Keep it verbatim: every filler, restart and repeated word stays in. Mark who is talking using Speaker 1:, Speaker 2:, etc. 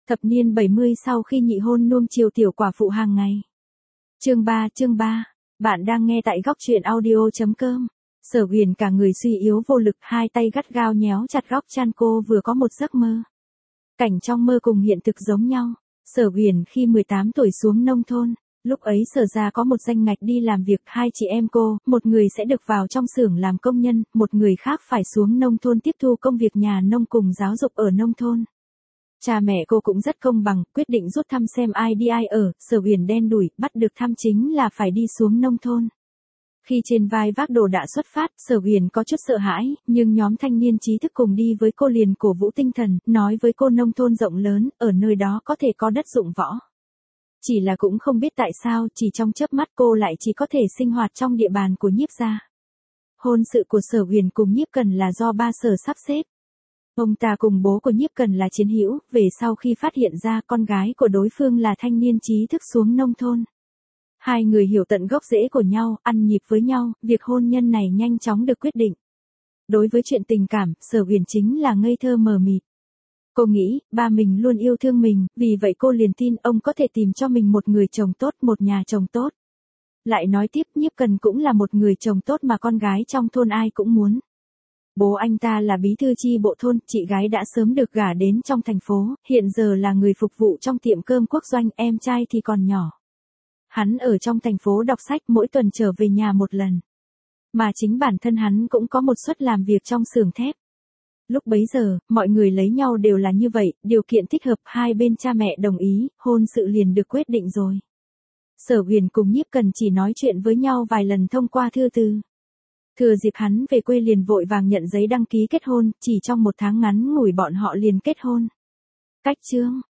Speaker 1: Thập niên bảy mươi sau khi nhị hôn nuông chiều tiểu quả phụ hàng ngày. Chương ba, chương ba. Bạn đang nghe tại góc truyện audio chấm com. Sở Huyền cả người suy yếu vô lực, hai tay gắt gao nhéo chặt góc chăn, cô vừa có một giấc mơ. Cảnh trong mơ cùng hiện thực giống nhau. Sở Huyền khi mười tám tuổi xuống nông thôn, lúc ấy Sở gia có một danh ngạch đi làm việc, hai chị em cô, một người sẽ được vào trong xưởng làm công nhân, một người khác phải xuống nông thôn tiếp thu công việc nhà nông cùng giáo dục ở nông thôn. Cha mẹ cô cũng rất công bằng, quyết định rút thăm xem ai đi ai ở. Sở Huyền đen đủi, bắt được thăm chính là phải đi xuống nông thôn. Khi trên vai vác đồ đã xuất phát, Sở Huyền có chút sợ hãi, nhưng nhóm thanh niên trí thức cùng đi với cô liền cổ vũ tinh thần, nói với cô nông thôn rộng lớn, ở nơi đó có thể có đất dụng võ. Chỉ là cũng không biết tại sao, chỉ trong chớp mắt cô lại chỉ có thể sinh hoạt trong địa bàn của Nhiếp gia. Hôn sự của Sở Huyền cùng Nhiếp Cần là do ba Sở sắp xếp. Ông ta cùng bố của Nhiếp Cần là chiến hữu, về sau khi phát hiện ra con gái của đối phương là thanh niên trí thức xuống nông thôn. Hai người hiểu tận gốc rễ của nhau, ăn nhịp với nhau, việc hôn nhân này nhanh chóng được quyết định. Đối với chuyện tình cảm, Sở Huyền chính là ngây thơ mờ mịt. Cô nghĩ, ba mình luôn yêu thương mình, vì vậy cô liền tin ông có thể tìm cho mình một người chồng tốt, một nhà chồng tốt. Lại nói tiếp, Nhiếp Cần cũng là một người chồng tốt mà con gái trong thôn ai cũng muốn. Bố anh ta là bí thư chi bộ thôn, chị gái đã sớm được gả đến trong thành phố, hiện giờ là người phục vụ trong tiệm cơm quốc doanh, em trai thì còn nhỏ. Hắn ở trong thành phố đọc sách, mỗi tuần trở về nhà một lần. Mà chính bản thân hắn cũng có một suất làm việc trong xưởng thép. Lúc bấy giờ, mọi người lấy nhau đều là như vậy, điều kiện thích hợp, hai bên cha mẹ đồng ý, hôn sự liền được quyết định rồi. Sở Huyền cùng Nhiếp Cần chỉ nói chuyện với nhau vài lần thông qua thư từ. Thừa dịp hắn về quê liền vội vàng nhận giấy đăng ký kết hôn, chỉ trong một tháng ngắn ngủi bọn họ liền kết hôn. Cách chương,